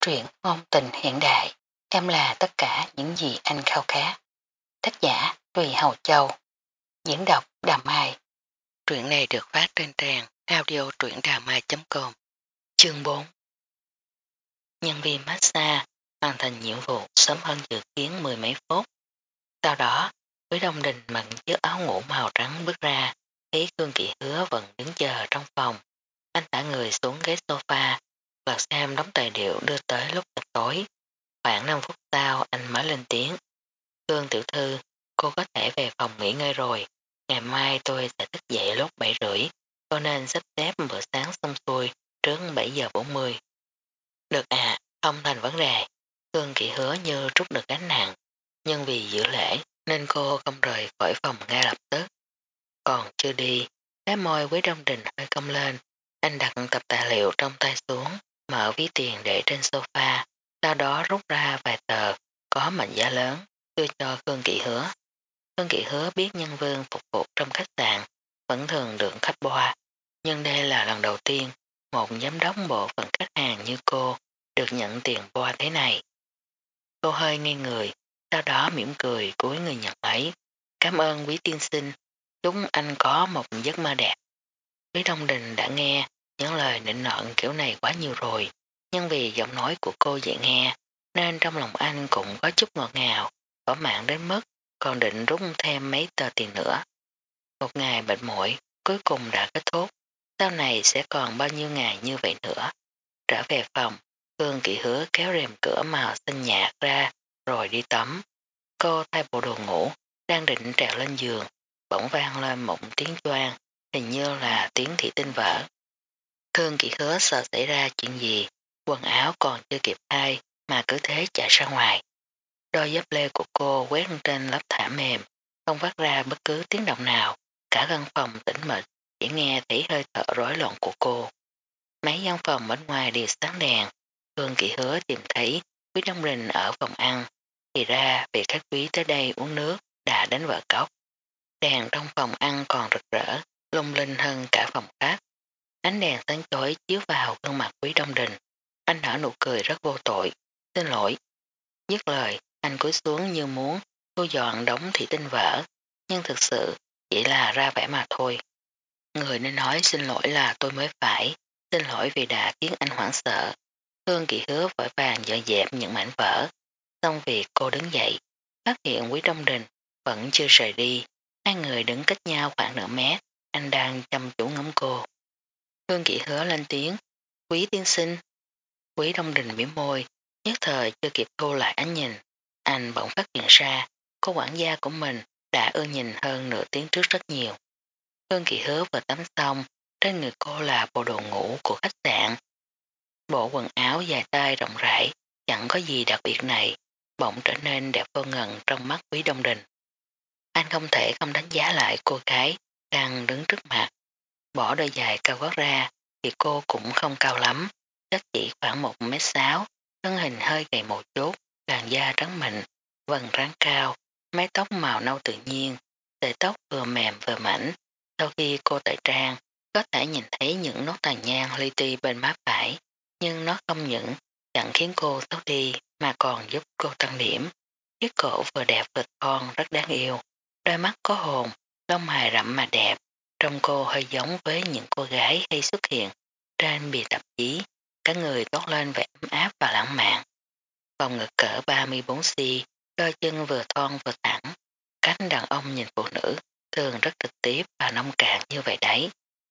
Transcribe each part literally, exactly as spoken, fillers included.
Truyện ngôn tình hiện đại, em là tất cả những gì anh khao khát. Tác giả Tùy Hầu Châu, diễn đọc Đà Mai. Truyện này được phát trên trang audio truyệnđàmai chấm com. Chương bốn. Nhân viên massage hoàn thành nhiệm vụ sớm hơn dự kiến mười mấy phút. Sau đó, Quý Đông Đình mặc chiếc áo ngủ màu trắng bước ra, thấy Khương Kỵ Hứa vẫn đứng chờ trong phòng. Anh thả người xuống ghế sofa, lật xem đống tài liệu đưa tới lúc chập tối. Khoảng năm phút sau anh mới lên tiếng. Khương tiểu thư, cô có thể về phòng nghỉ ngơi rồi. Ngày mai tôi sẽ thức dậy lúc bảy rưỡi, cho nên sắp xếp bữa sáng xong xuôi trước bảy giờ bốn mươi. Được à, không thành vấn đề. Khương Kỵ Hứa như trút được gánh nặng, nhưng vì giữ lễ nên cô không rời khỏi phòng ngay lập tức. Còn chưa đi, cái môi Quý Đông Đình hơi cong lên. Anh đặt tập tài liệu trong tay xuống, mở ví tiền để trên sofa, sau đó rút ra vài tờ có mệnh giá lớn, đưa cho Khương Kỵ Hứa. Khương Kỵ Hứa biết nhân viên phục vụ trong khách sạn vẫn thường được khách boa, nhưng đây là lần đầu tiên một giám đốc bộ phận khách hàng như cô được nhận tiền boa thế này. Cô hơi ngây người, sau đó mỉm cười cúi người nhận lấy. Cảm ơn Quý tiên sinh, chúc anh có một giấc mơ đẹp. Quý Đông Đình đã nghe những lời nịnh nọt kiểu này quá nhiều rồi, nhưng vì giọng nói của cô dễ nghe, nên trong lòng anh cũng có chút ngọt ngào, thỏa mãn đến mức còn định rút thêm mấy tờ tiền nữa. Một ngày mệt mỏi cuối cùng đã kết thúc, sau này sẽ còn bao nhiêu ngày như vậy nữa. Trở về phòng, Khương Kỵ Hứa kéo rèm cửa màu xanh nhạt ra rồi đi tắm. Cô thay bộ đồ ngủ, đang định trèo lên giường, bỗng vang lên một tiếng choang, hình như là tiếng thủy tinh vỡ. Khương Kỵ Hứa sợ xảy ra chuyện gì, quần áo còn chưa kịp thay mà cứ thế chạy ra ngoài. Đôi dép lê của cô quét trên lớp thảm mềm, không phát ra bất cứ tiếng động nào, cả căn phòng tĩnh mịch, chỉ nghe thấy hơi thở rối loạn của cô. Mấy gian phòng bên ngoài đều sáng đèn, Khương Kỵ Hứa tìm thấy Quý Đông Đình ở phòng ăn, thì ra vị khách quý tới đây uống nước đã đánh vợ cốc. Đèn trong phòng ăn còn rực rỡ, lung linh hơn cả phòng khác. Ánh đèn sáng chói chiếu vào gương mặt Quý Đông Đình. Anh nở nụ cười rất vô tội. Xin lỗi. Dứt lời, anh cúi xuống như muốn thu dọn đống thủy tinh vỡ, nhưng thực sự chỉ là ra vẻ mà thôi. Người nên nói xin lỗi là tôi mới phải, xin lỗi vì đã khiến anh hoảng sợ. Khương Kỵ Hứa vội vàng dọn dẹp những mảnh vỡ. Xong việc cô đứng dậy, phát hiện Quý Đông Đình vẫn chưa rời đi. Hai người đứng cách nhau khoảng nửa mét, anh đang chăm chú ngắm cô. Khương Kỵ Hứa lên tiếng, Quý tiên sinh. Quý Đông Đình mỉm môi, nhất thời chưa kịp thu lại ánh nhìn. Anh bỗng phát hiện ra, cô quản gia của mình đã ưa nhìn hơn nửa tiếng trước rất nhiều. Khương Kỵ Hứa vừa tắm xong, trên người cô là bộ đồ ngủ của khách sạn. Bộ quần áo dài tay rộng rãi, chẳng có gì đặc biệt này, bỗng trở nên đẹp vô ngần trong mắt Quý Đông Đình. Anh không thể không đánh giá lại cô gái đang đứng trước mặt. Bỏ đôi giày cao gót ra thì cô cũng không cao lắm, chắc chỉ khoảng một mét sáu, thân hình hơi gầy một chút, làn da trắng mịn, vầng trán cao, mái tóc màu nâu tự nhiên, sợi tóc vừa mềm vừa mảnh. Sau khi cô tẩy trang, có thể nhìn thấy những nốt tàn nhang li ti bên má phải, nhưng nó không những chẳng khiến cô xấu đi mà còn giúp cô tăng điểm. Chiếc cổ vừa đẹp vừa thon rất đáng yêu, đôi mắt có hồn, lông mày rậm mà đẹp. Trông cô hơi giống với những cô gái hay xuất hiện trên bìa tạp chí, cả người toát lên vẻ ấm áp và lãng mạn. Vòng ngực cỡ ba mươi bốn xi, đôi chân vừa thon vừa thẳng. Cách đàn ông nhìn phụ nữ thường rất trực tiếp và nông cạn như vậy đấy.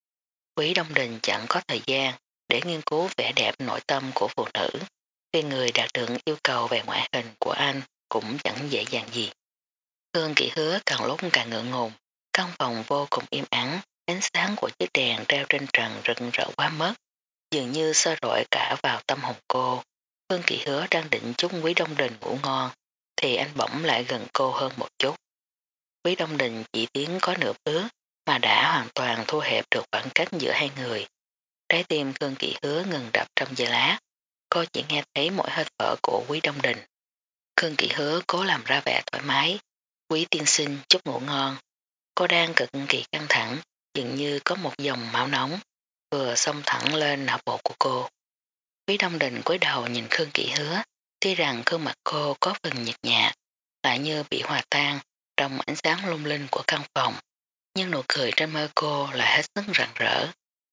Quý Đông Đình chẳng có thời gian để nghiên cứu vẻ đẹp nội tâm của phụ nữ, khi người đạt được yêu cầu về ngoại hình của anh cũng chẳng dễ dàng gì. Khương Kỵ Hứa càng lúc càng ngượng ngùng, căn phòng vô cùng im ắng, ánh sáng của chiếc đèn treo trên trần rực rỡ quá mất, dường như soi rọi cả vào tâm hồn cô. Khương Kỵ Hứa đang định chúc Quý Đông Đình ngủ ngon, thì anh bỗng lại gần cô hơn một chút. Quý Đông Đình chỉ tiến có nửa bước mà đã hoàn toàn thu hẹp được khoảng cách giữa hai người. Trái tim Khương Kỵ Hứa ngừng đập trong giây lát, cô chỉ nghe thấy mỗi hơi thở của Quý Đông Đình. Khương Kỵ Hứa cố làm ra vẻ thoải mái. Quý tiên sinh chúc ngủ ngon. Cô đang cực kỳ căng thẳng, dường như có một dòng máu nóng vừa xông thẳng lên não bộ của cô. Quý Đông Đình cúi đầu nhìn Khương Kỵ Hứa, tuy rằng gương mặt cô có phần nhợt nhạt, lại như bị hòa tan trong ánh sáng lung linh của căn phòng, nhưng nụ cười trên môi cô là hết sức rạng rỡ.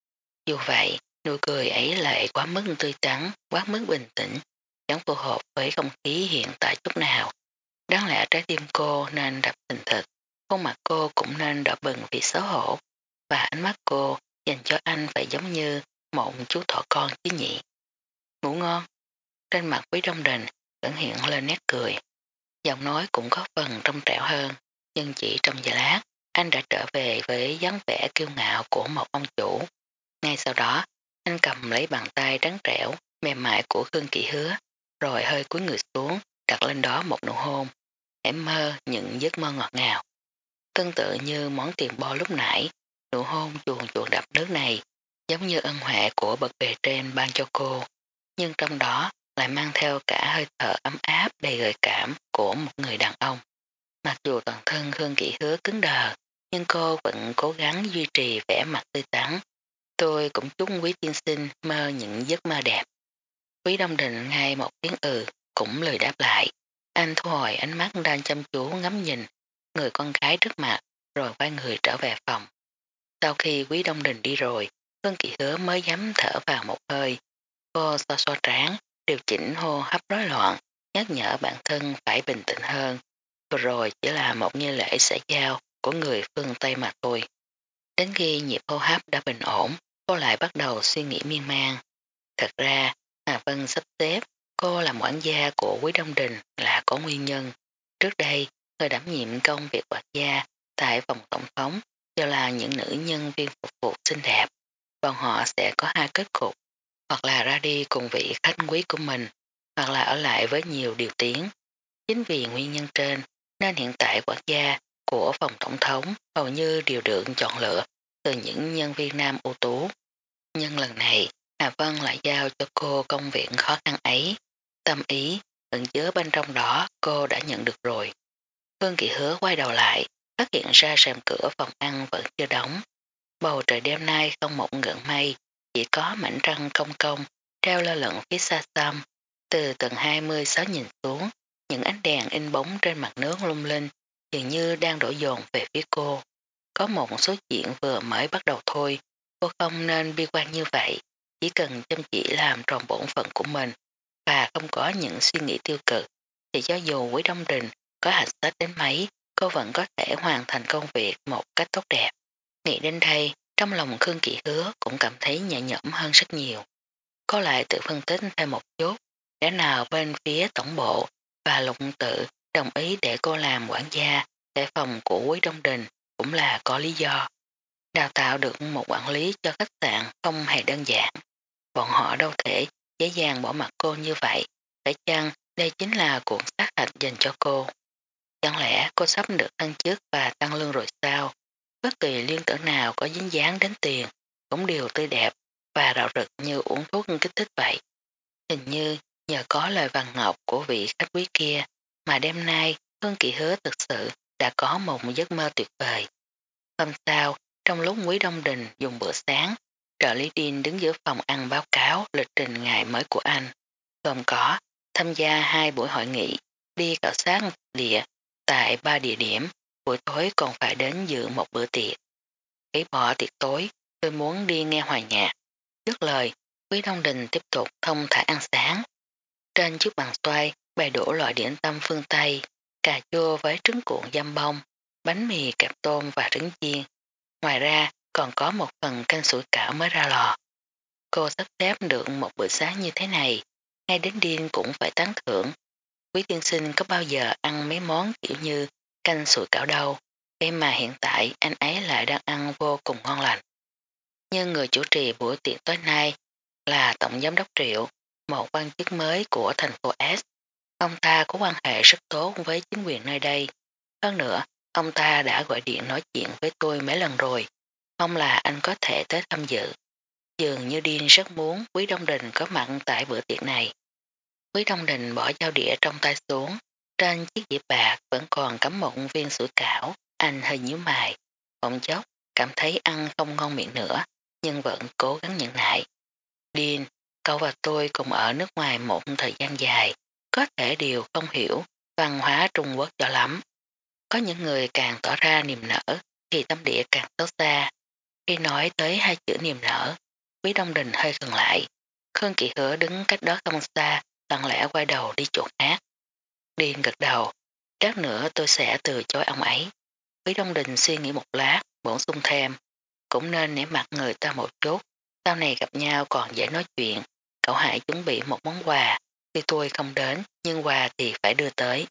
Dù vậy, nụ cười ấy lại quá mức tươi tắn, quá mức bình tĩnh, chẳng phù hợp với không khí hiện tại chút nào. Đáng lẽ trái tim cô nên đập thình thịch, khuôn mặt cô cũng nên đỏ bừng vì xấu hổ, và ánh mắt cô dành cho anh phải giống như một chú thỏ con chứ nhỉ. Ngủ ngon. Trên mặt Quý Đông Đình vẫn hiện lên nét cười. Giọng nói cũng có phần trong trẻo hơn, nhưng chỉ trong giây lát, anh đã trở về với dáng vẻ kiêu ngạo của một ông chủ. Ngay sau đó, anh cầm lấy bàn tay trắng trẻo, mềm mại của Khương Kỵ Hứa, rồi hơi cúi người xuống, đặt lên đó một nụ hôn. Hãy mơ những giấc mơ ngọt ngào. Tương tự như món tiền bo lúc nãy, nụ hôn chuồn chuồn đập nước này, giống như ân huệ của bậc bề trên ban cho cô, nhưng trong đó lại mang theo cả hơi thở ấm áp đầy gợi cảm của một người đàn ông. Mặc dù toàn thân Khương Kỵ Hứa cứng đờ, nhưng cô vẫn cố gắng duy trì vẻ mặt tươi tắn. Tôi cũng chúc Quý tiên sinh mơ những giấc mơ đẹp. Quý Đông Đình ngay một tiếng ừ, cũng lười đáp lại. Anh thu hồi ánh mắt đang chăm chú ngắm nhìn người con gái trước mặt, rồi quay người trở về phòng. Sau khi Quý Đông Đình đi rồi, Khương Kỵ Hứa mới dám thở vào một hơi. Cô so so trán, điều chỉnh hô hấp rối loạn, nhắc nhở bản thân phải bình tĩnh hơn. Vừa rồi chỉ là một nghi lễ xã giao của người phương Tây mà thôi. Đến khi nhịp hô hấp đã bình ổn, cô lại bắt đầu suy nghĩ miên man. Thật ra, Hà Vân sắp xếp cô làm quản gia của Quý Đông Đình là có nguyên nhân. Trước đây, người đảm nhiệm công việc quản gia tại phòng tổng thống đều là những nữ nhân viên phục vụ xinh đẹp. Bọn họ sẽ có hai kết cục, hoặc là ra đi cùng vị khách quý của mình, hoặc là ở lại với nhiều điều tiếng. Chính vì nguyên nhân trên, nên hiện tại quản gia của phòng tổng thống hầu như đều được chọn lựa từ những nhân viên nam ưu tú. Nhưng lần này, Hà Vân lại giao cho cô công việc khó khăn ấy. Tâm ý, ẩn chứa bên trong đó cô đã nhận được rồi. Phương Kỵ Hứa quay đầu lại, phát hiện ra rèm cửa phòng ăn vẫn chưa đóng. Bầu trời đêm nay không một gợn mây, chỉ có mảnh trăng công công treo lơ lửng phía xa xăm. Từ tầng hai mươi sáu nhìn xuống, những ánh đèn in bóng trên mặt nước lung linh dường như đang đổ dồn về phía cô. Có một số chuyện vừa mới bắt đầu thôi, cô không nên bi quan như vậy, chỉ cần chăm chỉ làm tròn bổn phận của mình và không có những suy nghĩ tiêu cực, thì cho dù Quý Đông Đình có hạch sách đến mấy, cô vẫn có thể hoàn thành công việc một cách tốt đẹp. Nghĩ đến đây, trong lòng Khương Kỵ Hứa cũng cảm thấy nhẹ nhõm hơn rất nhiều. Cô lại tự phân tích thêm một chút, lẽ nào bên phía tổng bộ và lục tự đồng ý để cô làm quản gia tại phòng của Quý Đông Đình cũng là có lý do. Đào tạo được một quản lý cho khách sạn không hề đơn giản. Bọn họ đâu thể dễ dàng bỏ mặt cô như vậy, phải chăng đây chính là cuộn sát hạch dành cho cô. Chẳng lẽ cô sắp được thăng chức và tăng lương rồi sao? Bất kỳ liên tưởng nào có dính dáng đến tiền cũng đều tươi đẹp và rạo rực như uống thuốc kích thích vậy. Hình như nhờ có lời vàng ngọc của vị khách quý kia mà đêm nay Hương Kỵ Hứa thực sự đã có một giấc mơ tuyệt vời. Hôm sau, trong lúc Quý Đông Đình dùng bữa sáng, trợ lý Đinh đứng giữa phòng ăn báo cáo lịch trình ngày mới của anh, gồm có tham gia hai buổi hội nghị, đi khảo sát địa tại ba địa điểm, buổi tối còn phải đến dự một bữa tiệc. Hủy bỏ tiệc tối, tôi muốn đi nghe hòa nhạc. Dứt lời, Quý Đông Đình tiếp tục thông thả ăn sáng. Trên chiếc bàn xoay bày đổ loại điểm tâm phương Tây, cà chua với trứng cuộn giam bông, bánh mì kẹp tôm và trứng chiên. Ngoài ra còn có một phần canh sủi cảo mới ra lò. Cô sắp xếp được một bữa sáng như thế này, ngay đến điên cũng phải tán thưởng. Quý tiên sinh có bao giờ ăn mấy món kiểu như canh sủi cảo đâu, vậy mà hiện tại anh ấy lại đang ăn vô cùng ngon lành. Nhưng người chủ trì buổi tiệc tối nay là Tổng Giám đốc Triệu, một quan chức mới của thành phố S. Ông ta có quan hệ rất tốt với chính quyền nơi đây. Hơn nữa, ông ta đã gọi điện nói chuyện với tôi mấy lần rồi, mong là anh có thể tới tham dự. Dường như Điên rất muốn Quý Đông Đình có mặt tại bữa tiệc này. Quý Đông Đình bỏ dao đĩa trong tay xuống, trên chiếc dĩa bạc vẫn còn cắm một viên sủi cảo, anh hơi nhíu mày. Bỗng chốc, cảm thấy ăn không ngon miệng nữa, nhưng vẫn cố gắng nhẫn nại. Điên, Cậu và tôi cùng ở nước ngoài một thời gian dài, có thể đều không hiểu văn hóa Trung Quốc cho lắm. Có những người càng tỏ ra niềm nở thì tâm địa càng xấu xa. Khi nói tới hai chữ niềm nở, Quý Đông Đình hơi khừng lại. Khương Kỵ Hứa đứng cách đó không xa, lặng lẽ quay đầu đi chỗ khác. Điên gật đầu, lát nữa tôi sẽ từ chối ông ấy. Quý Đông Đình suy nghĩ một lát, bổ sung thêm, cũng nên nể mặt người ta một chút, sau này gặp nhau còn dễ nói chuyện. Cậu hãy chuẩn bị một món quà, tuy tôi không đến nhưng quà thì phải đưa tới.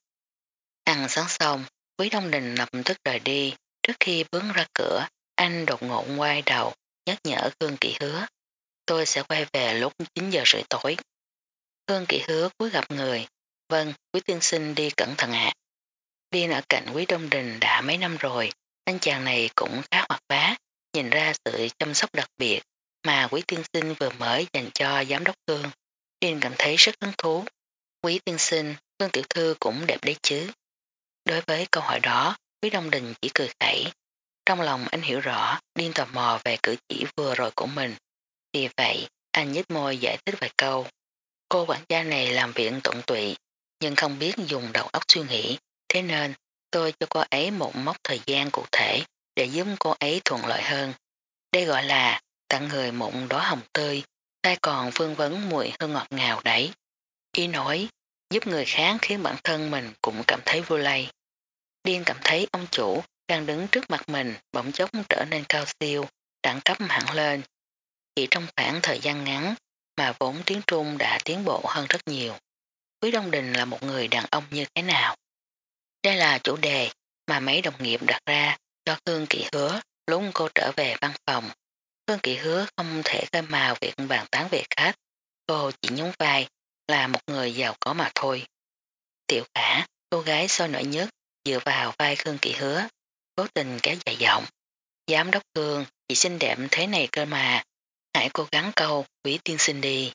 Ăn sáng xong, Quý Đông Đình lập tức rời đi. Trước khi bước ra cửa, anh đột ngột quay đầu nhắc nhở Khương Kỵ Hứa, tôi sẽ quay về lúc chín giờ rưỡi tối. Khương Kỵ Hứa cúi gặp người, vâng, Quý tiên sinh đi cẩn thận ạ. Điên ở cạnh Quý Đông Đình đã mấy năm rồi, anh chàng này cũng khá hoạt bát, nhìn ra sự chăm sóc đặc biệt mà Quý tiên sinh vừa mới dành cho giám đốc Khương. Điên cảm thấy rất hứng thú. Quý tiên sinh, Khương tiểu thư cũng đẹp đấy chứ. Đối với câu hỏi đó, Quý Đông Đình chỉ cười khẩy. Trong lòng anh hiểu rõ Điên tò mò về cử chỉ vừa rồi của mình. Vì vậy, anh nhếch môi giải thích vài câu. Cô quản gia này làm việc tận tụy, nhưng không biết dùng đầu óc suy nghĩ, thế nên tôi cho cô ấy một mốc thời gian cụ thể để giúp cô ấy thuận lợi hơn. Đây gọi là tặng người một đóa hồng tươi, tay còn phương vấn mùi hương ngọt ngào đấy. Ý nói, giúp người khác khiến bản thân mình cũng cảm thấy vui lây. Điên cảm thấy ông chủ đang đứng trước mặt mình bỗng chốc trở nên cao siêu, đẳng cấp hẳn lên. Chỉ trong khoảng thời gian ngắn mà vốn tiếng Trung đã tiến bộ hơn rất nhiều. Quý Đông Đình là một người đàn ông như thế nào? Đây là chủ đề mà mấy đồng nghiệp đặt ra cho Khương Kỵ Hứa lúc cô trở về văn phòng. Khương Kỵ Hứa không thể khơi mào việc bàn tán về khách. Cô chỉ nhún vai là một người giàu có mà thôi. Tiểu Khả, cô gái sôi nổi nhất, dựa vào vai Khương Kỵ Hứa, cố tình kéo dài giọng. Giám đốc Khương, chị xinh đẹp thế này cơ mà, hãy cố gắng câu Quý tiên sinh đi.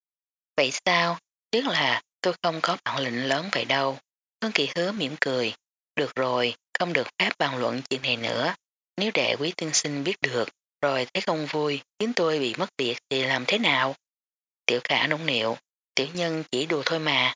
Vậy sao? Tiếc là tôi không có bản lĩnh lớn vậy đâu. Khương Kỵ Hứa mỉm cười. Được rồi, không được phép bàn luận chuyện này nữa. Nếu để Quý tiên sinh biết được, rồi thấy không vui, khiến tôi bị mất việc thì làm thế nào? Tiểu Khả nũng nịu, tiểu nhân chỉ đùa thôi mà.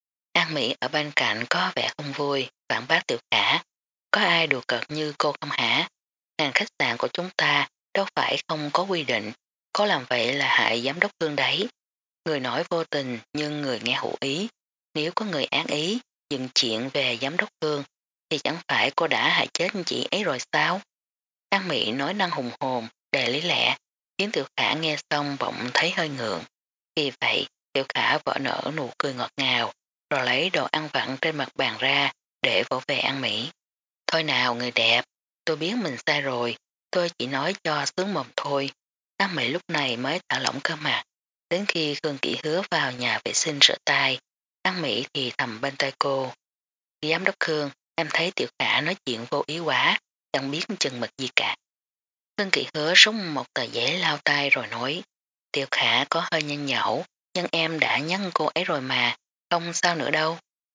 An Mỹ ở bên cạnh có vẻ không vui, phản bác Tiểu Khả. Có ai đùa cợt như cô không hả? Hàng khách sạn của chúng ta đâu phải không có quy định, có làm vậy là hại giám đốc Khương đấy. Người nói vô tình nhưng người nghe hữu ý. Nếu có người án ý dựng chuyện về giám đốc Khương thì chẳng phải cô đã hại chết chị ấy rồi sao? An Mỹ nói năng hùng hồn, đầy lý lẽ, khiến Tiểu Khả nghe xong bỗng thấy hơi ngượng. Vì vậy, Tiểu Khả vỡ nở nụ cười ngọt ngào, rồi lấy đồ ăn vặn trên mặt bàn ra để vỗ về An Mỹ. Thôi nào người đẹp, tôi biết mình sai rồi, tôi chỉ nói cho sướng mồm thôi. An Mỹ lúc này mới thả lỏng cơ mặt. Đến khi Khương Kỵ Hứa vào nhà vệ sinh rửa tay, An Mỹ thì thầm bên tay cô. Giám đốc Khương, em thấy Tiểu Khả nói chuyện vô ý quá, chẳng biết chừng mực gì cả. Khương Kỵ Hứa rút một tờ giấy lao tay rồi nói, Tiểu Khả có hơi nhanh nhẩu, nhưng em đã nhắn cô ấy rồi mà, không sao nữa đâu.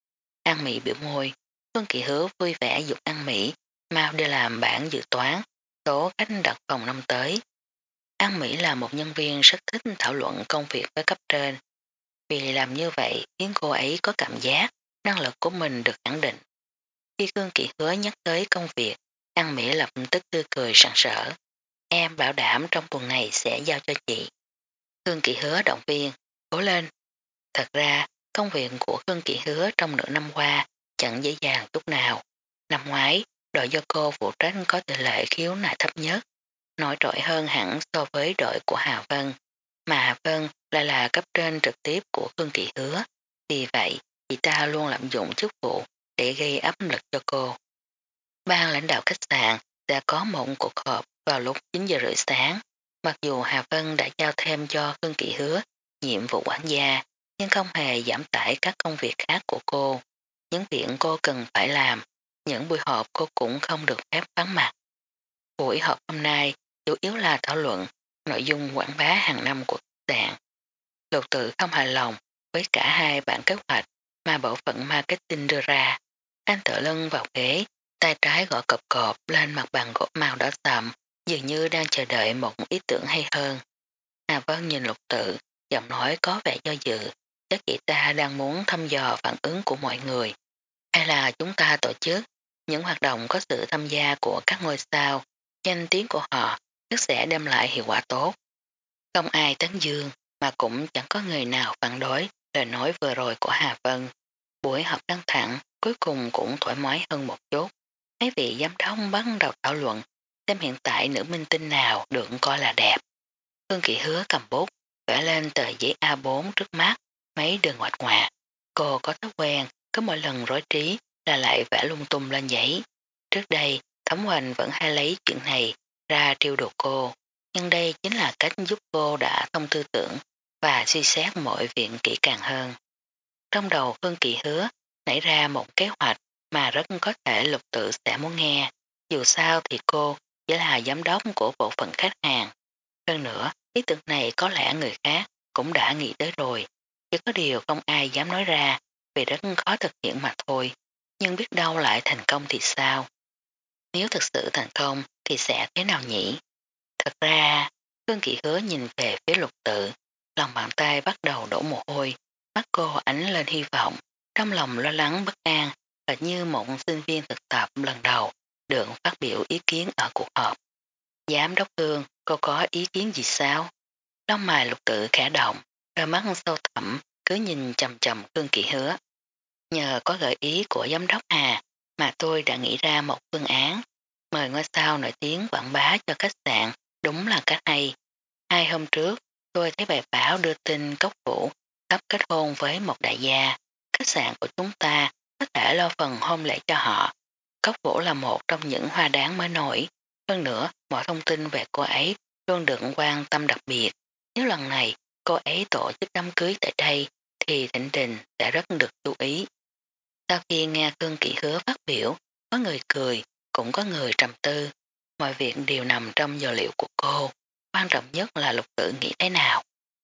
An Mỹ biểu môi, Khương Kỵ Hứa vui vẻ dục An Mỹ, mau đi làm bản dự toán, số khách đặt phòng năm tới. An Mỹ là một nhân viên rất thích thảo luận công việc với cấp trên. Vì làm như vậy khiến cô ấy có cảm giác năng lực của mình được khẳng định. Khi Khương Kỵ Hứa nhắc tới công việc, An Mỹ lập tức tươi cười sẵn sỡ. Em bảo đảm trong tuần này sẽ giao cho chị. Khương Kỵ Hứa động viên, cố lên. Thật ra, công việc của Khương Kỵ Hứa trong nửa năm qua chẳng dễ dàng chút nào. Năm ngoái, đội do cô phụ trách có tỷ lệ khiếu nại thấp nhất, nổi trội hơn hẳn so với đội của Hà Vân, mà Hà Vân lại là cấp trên trực tiếp của Khương Kỵ Hứa. Vì vậy, chị ta luôn lạm dụng chức vụ để gây áp lực cho cô. Ban lãnh đạo khách sạn đã có một cuộc họp vào lúc chín giờ rưỡi sáng. Mặc dù Hà Vân đã giao thêm cho Khương Kỵ Hứa nhiệm vụ quản gia, nhưng không hề giảm tải các công việc khác của cô. Những việc cô cần phải làm, những buổi họp cô cũng không được phép vắng mặt. Buổi họp hôm nay chủ yếu là thảo luận nội dung quảng bá hàng năm của khách sạn. Lục Tự không hài lòng với cả hai bản kế hoạch mà bộ phận marketing đưa ra. Anh tựa lưng vào ghế, tay trái gõ cộp cộp lên mặt bàn gỗ màu đỏ sậm, dường như đang chờ đợi một ý tưởng hay hơn. Hà Vân nhìn Lục Tự, giọng nói có vẻ do dự, chắc chị ta đang muốn thăm dò phản ứng của mọi người. Hay là chúng ta tổ chức những hoạt động có sự tham gia của các ngôi sao, danh tiếng của họ chắc sẽ đem lại hiệu quả tốt. Không ai tán dương, mà cũng chẳng có người nào phản đối lời nói vừa rồi của Hà Vân. Buổi họp căng thẳng cuối cùng cũng thoải mái hơn một chút. Mấy vị giám đốc bắt đầu thảo luận xem hiện tại nữ minh tinh nào được coi là đẹp. Hương Kỳ Hứa cầm bút, vẽ lên tờ giấy a bốn trước mắt, mấy đường ngoạch ngoạc. Cô có thói quen, có mỗi lần rối trí là lại vẽ lung tung lên giấy. Trước đây, Thẩm Hoành vẫn hay lấy chuyện này ra trêu đùa cô, nhưng đây chính là cách giúp cô đã thông tư tưởng và suy xét mọi việc kỹ càng hơn. Trong đầu Hương Kỳ Hứa nảy ra một kế hoạch mà rất có thể Lục Tự sẽ muốn nghe. Dù sao thì cô chỉ là giám đốc của bộ phận khách hàng. Hơn nữa, ý tưởng này có lẽ người khác cũng đã nghĩ tới rồi. Chỉ có điều không ai dám nói ra vì rất khó thực hiện mà thôi. Nhưng biết đâu lại thành công thì sao? Nếu thực sự thành công thì sẽ thế nào nhỉ? Thật ra, Hương Kỳ Hứa nhìn về phía Lục Tự, lòng bàn tay bắt đầu đổ mồ hôi, mắt cô ánh lên hy vọng, trong lòng lo lắng bất an, và như một sinh viên thực tập lần đầu được phát biểu ý kiến ở cuộc họp. Giám đốc Hương, cô có ý kiến gì sao? Lông mày Lục Tự khẽ động, đôi mắt sâu thẳm cứ nhìn chầm chầm Hương Kỳ Hứa. Nhờ có gợi ý của giám đốc Hà mà tôi đã nghĩ ra một phương án, mời ngôi sao nổi tiếng quảng bá cho khách sạn, đúng là cách hay. Hai hôm trước, tôi thấy bài báo đưa tin Cốc Vũ sắp kết hôn với một đại gia. Khách sạn của chúng ta có thể lo phần hôn lễ cho họ. Cốc Vũ là một trong những hoa đáng mới nổi. Hơn nữa, mọi thông tin về cô ấy luôn được quan tâm đặc biệt. Nếu lần này cô ấy tổ chức đám cưới tại đây thì thịnh đình sẽ rất được chú ý. Sau khi nghe Khương Kỷ Hứa phát biểu, có người cười, cũng có người trầm tư. Mọi việc đều nằm trong dữ liệu của cô. Quan trọng nhất là Lục Tự nghĩ thế nào.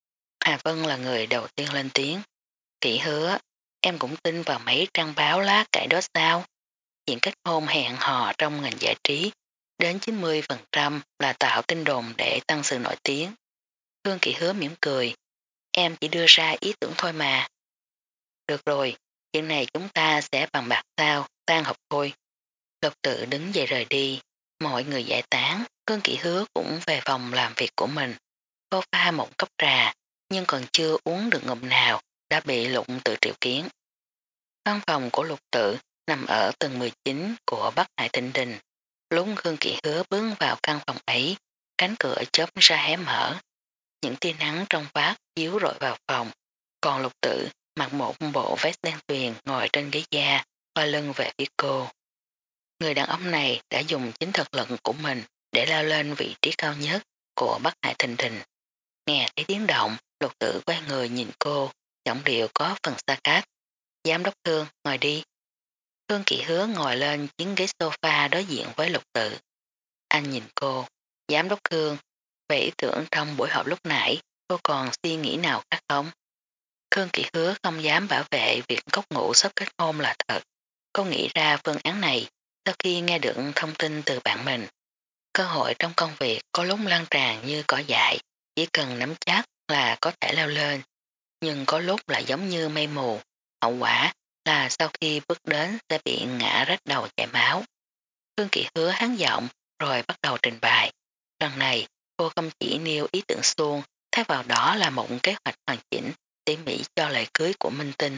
Hà Vân là người đầu tiên lên tiếng. Kỷ Hứa, em cũng tin vào mấy trang báo lá cải đó sao? Chuyện kết hôn hẹn hò trong ngành giải trí đến chín mươi phần trăm là tạo tin đồn để tăng sự nổi tiếng. Khương Kỷ Hứa mỉm cười. Em chỉ đưa ra ý tưởng thôi mà. Được rồi, chuyện này chúng ta sẽ bằng bạc sao, tan học thôi. Lục Tự đứng dậy rời đi, mọi người giải tán, Khương Kỷ Hứa cũng về phòng làm việc của mình. Cô pha một cốc trà, nhưng còn chưa uống được ngụm nào, đã bị Lục Tự triệu kiến. Văn phòng của Lục Tự nằm ở tầng mười chín của Bắc Hải Thịnh Đình. Lúc Khương Kỷ Hứa bước vào căn phòng ấy, cánh cửa chớp ra hé mở. Những tia nắng trong vát chiếu rọi vào phòng, còn Lục Tự mặc một bộ vest đen tuyền ngồi trên ghế da, quay lưng về phía cô. Người đàn ông này đã dùng chính thực lực của mình để lao lên vị trí cao nhất của Bắc Hải Thịnh Đình. Nghe thấy tiếng động, Lục Tự quay người nhìn cô, giọng điệu có phần xa cách. Giám đốc Hương, ngồi đi. Hương Kỷ Hứa ngồi lên chiếc ghế sofa đối diện với Lục Tự. Anh nhìn cô, giám đốc Hương, về ý tưởng trong buổi họp lúc nãy, cô còn suy nghĩ nào khác không? Khương Kỷ Hứa không dám bảo vệ việc Cốc Ngũ sắp kết hôn là thật. Cô nghĩ ra phương án này sau khi nghe được thông tin từ bạn mình. Cơ hội trong công việc có lúc lan tràn như cỏ dại, chỉ cần nắm chắc là có thể leo lên, nhưng có lúc lại giống như mây mù, hậu quả là sau khi bước đến sẽ bị ngã rách đầu chảy máu. Khương Kỷ Hứa hắn giọng rồi bắt đầu trình bày. Lần này cô không chỉ nêu ý tưởng suông, thay vào đó là một kế hoạch hoàn chỉnh tỉ mỉ cho lễ cưới của Minh Tinh.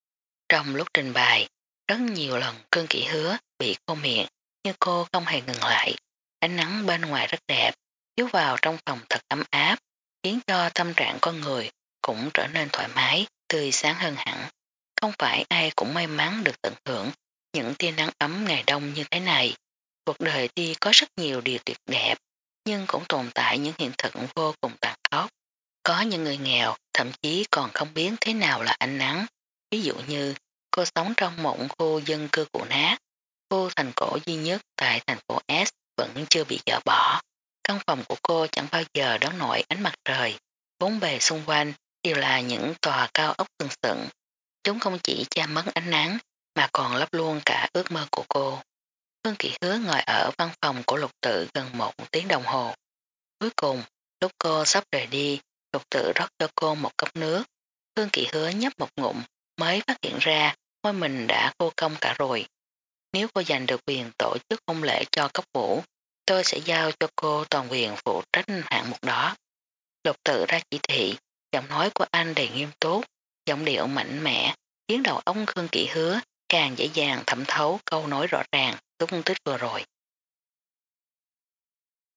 Trong lúc trình bày, rất nhiều lần Khương Kỷ Hứa bị cô miệng, nhưng cô không hề ngừng lại. Ánh nắng bên ngoài rất đẹp, chiếu vào trong phòng thật ấm áp, khiến cho tâm trạng con người cũng trở nên thoải mái, tươi sáng hơn hẳn. Không phải ai cũng may mắn được tận hưởng những tia nắng ấm ngày đông như thế này. Cuộc đời tuy có rất nhiều điều tuyệt đẹp, nhưng cũng tồn tại những hiện thực vô cùng tàn khốc. Có những người nghèo thậm chí còn không biết thế nào là ánh nắng. Ví dụ như cô sống trong một khu dân cư cũ nát, khu thành cổ duy nhất tại thành phố S vẫn chưa bị dỡ bỏ. Căn phòng của cô chẳng bao giờ đón nổi ánh mặt trời. Bốn bề xung quanh đều là những tòa cao ốc sừng sững. Chúng không chỉ che mất ánh nắng mà còn lấp luôn cả ước mơ của cô. Hương Kỷ Hứa ngồi ở văn phòng của Lục Tự gần một tiếng đồng hồ. Cuối cùng, lúc cô sắp rời đi, Lục tự rót cho cô một cốc nước. Khương Kỵ Hứa nhấp một ngụm mới phát hiện ra môi mình đã khô cong cả rồi. Nếu cô giành được quyền tổ chức hôn lễ cho cấp vũ, tôi sẽ giao cho cô toàn quyền phụ trách hạng mục đó. Lục tự ra chỉ thị, giọng nói của anh đầy nghiêm túc, giọng điệu mạnh mẽ, khiến đầu ông Khương Kỵ Hứa càng dễ dàng thẩm thấu câu nói rõ ràng, tung tích vừa rồi.